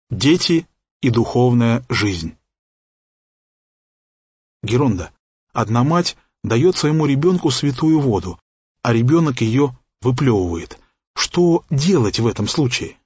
Дети и духовная жизнь. Геронда. Одна мать дает своему ребенку святую воду, а ребенок ее выплевывает. Что делать в этом случае?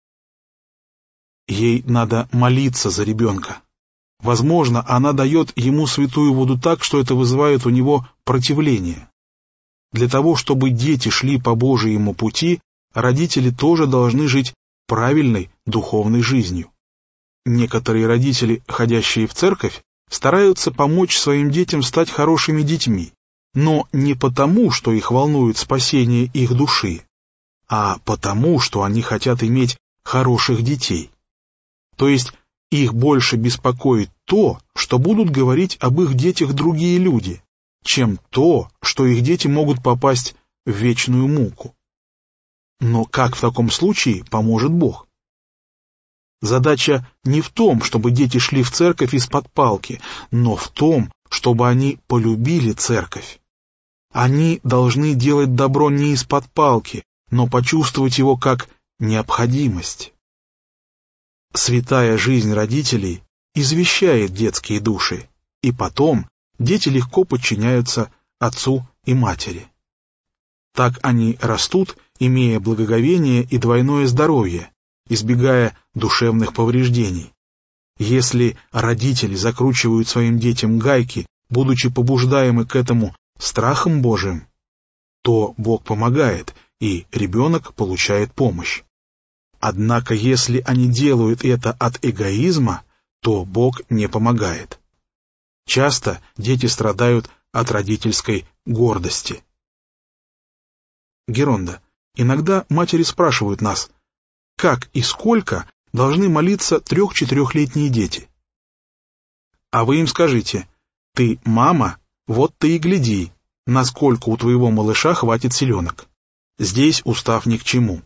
Ей надо молиться за ребенка. Возможно, она дает ему святую воду так, что это вызывает у него противление. Для того, чтобы дети шли по Божьему пути, родители тоже должны жить правильной духовной жизнью. Некоторые родители, ходящие в церковь, стараются помочь своим детям стать хорошими детьми, но не потому, что их волнует спасение их души, а потому, что они хотят иметь хороших детей. То есть их больше беспокоит то, что будут говорить об их детях другие люди, чем то, что их дети могут попасть в вечную муку. Но как в таком случае поможет Бог? Задача не в том, чтобы дети шли в церковь из-под палки, но в том, чтобы они полюбили церковь. Они должны делать добро не из-под палки, но почувствовать его как необходимость. Святая жизнь родителей извещает детские души, и потом дети легко подчиняются отцу и матери. Так они растут, имея благоговение и двойное здоровье, избегая душевных повреждений. Если родители закручивают своим детям гайки, будучи побуждаемы к этому страхом Божиим, то Бог помогает, и ребенок получает помощь. Однако, если они делают это от эгоизма, то Бог не помогает. Часто дети страдают от родительской гордости. Геронда. Иногда матери спрашивают нас, как и сколько должны молиться 3-4-летние дети. А вы им скажите, ты мама, вот ты и гляди, насколько у твоего малыша хватит силенок. Здесь устав ни к чему.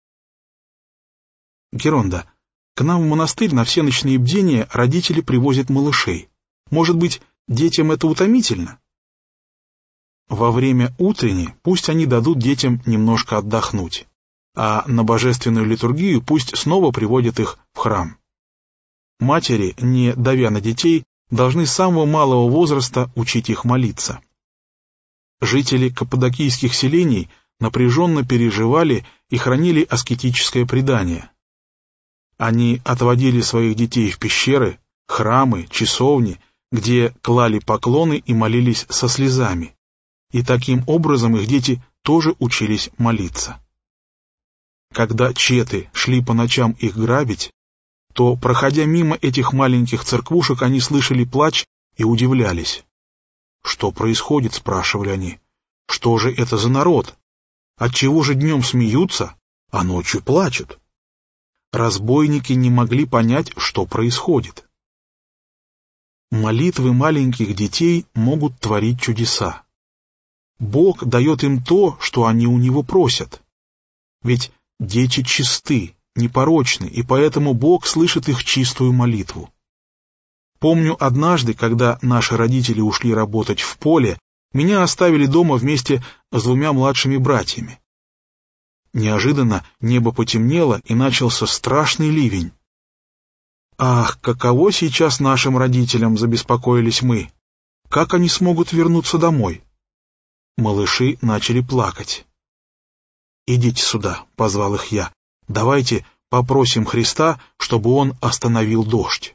Геронда. К нам в монастырь на все ночные бдения родители привозят малышей. Может быть, детям это утомительно? Во время утренней пусть они дадут детям немножко отдохнуть, а на божественную литургию пусть снова приводят их в храм. Матери, не давя на детей, должны с самого малого возраста учить их молиться. Жители каппадокийских селений напряженно переживали и хранили аскетическое предание. Они отводили своих детей в пещеры, храмы, часовни, где клали поклоны и молились со слезами. И таким образом их дети тоже учились молиться. Когда четы шли по ночам их грабить, то, проходя мимо этих маленьких церквушек, они слышали плач и удивлялись. «Что происходит?» — спрашивали они. «Что же это за народ? Отчего же днем смеются, а ночью плачут?» Разбойники не могли понять, что происходит. Молитвы маленьких детей могут творить чудеса. Бог дает им то, что они у Него просят. Ведь дети чисты, непорочны, и поэтому Бог слышит их чистую молитву. Помню, однажды, когда наши родители ушли работать в поле, меня оставили дома вместе с 2 младшими братьями. Неожиданно небо потемнело, и начался страшный ливень. Ах, каково сейчас нашим родителям, забеспокоились мы. Как они смогут вернуться домой? Малыши начали плакать. «Идите сюда», — позвал их я. «Давайте попросим Христа, чтобы Он остановил дождь».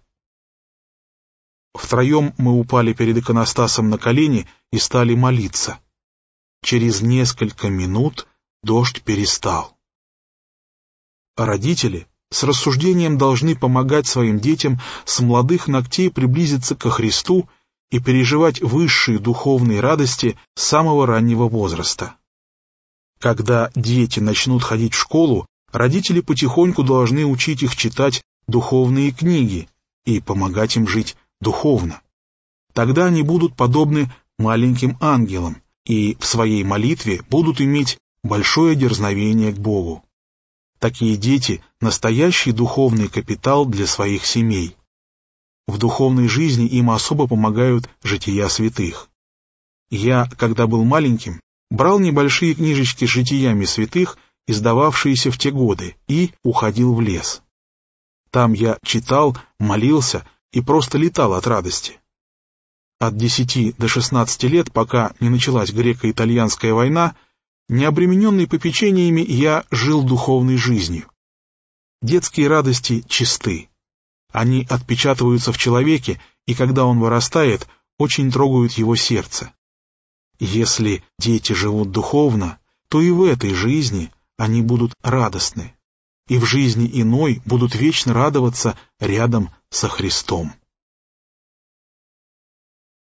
Втроем мы упали перед иконостасом на колени и стали молиться. Через несколько минут дождь перестал. Родители с рассуждением должны помогать своим детям с молодых ногтей приблизиться ко Христу и переживать высшие духовные радости с самого раннего возраста. Когда дети начнут ходить в школу, родители потихоньку должны учить их читать духовные книги и помогать им жить духовно. Тогда они будут подобны маленьким ангелам и в своей молитве будут иметь большое дерзновение к Богу. Такие дети – настоящий духовный капитал для своих семей. В духовной жизни им особо помогают жития святых. Я, когда был маленьким, брал небольшие книжечки с житиями святых, издававшиеся в те годы, и уходил в лес. Там я читал, молился и просто летал от радости. От 10 до 16 лет, пока не началась греко-итальянская война, не обремененный попечениями, я жил духовной жизнью. Детские радости чисты. Они отпечатываются в человеке, и когда он вырастает, очень трогают его сердце. Если дети живут духовно, то и в этой жизни они будут радостны, и в жизни иной будут вечно радоваться рядом со Христом.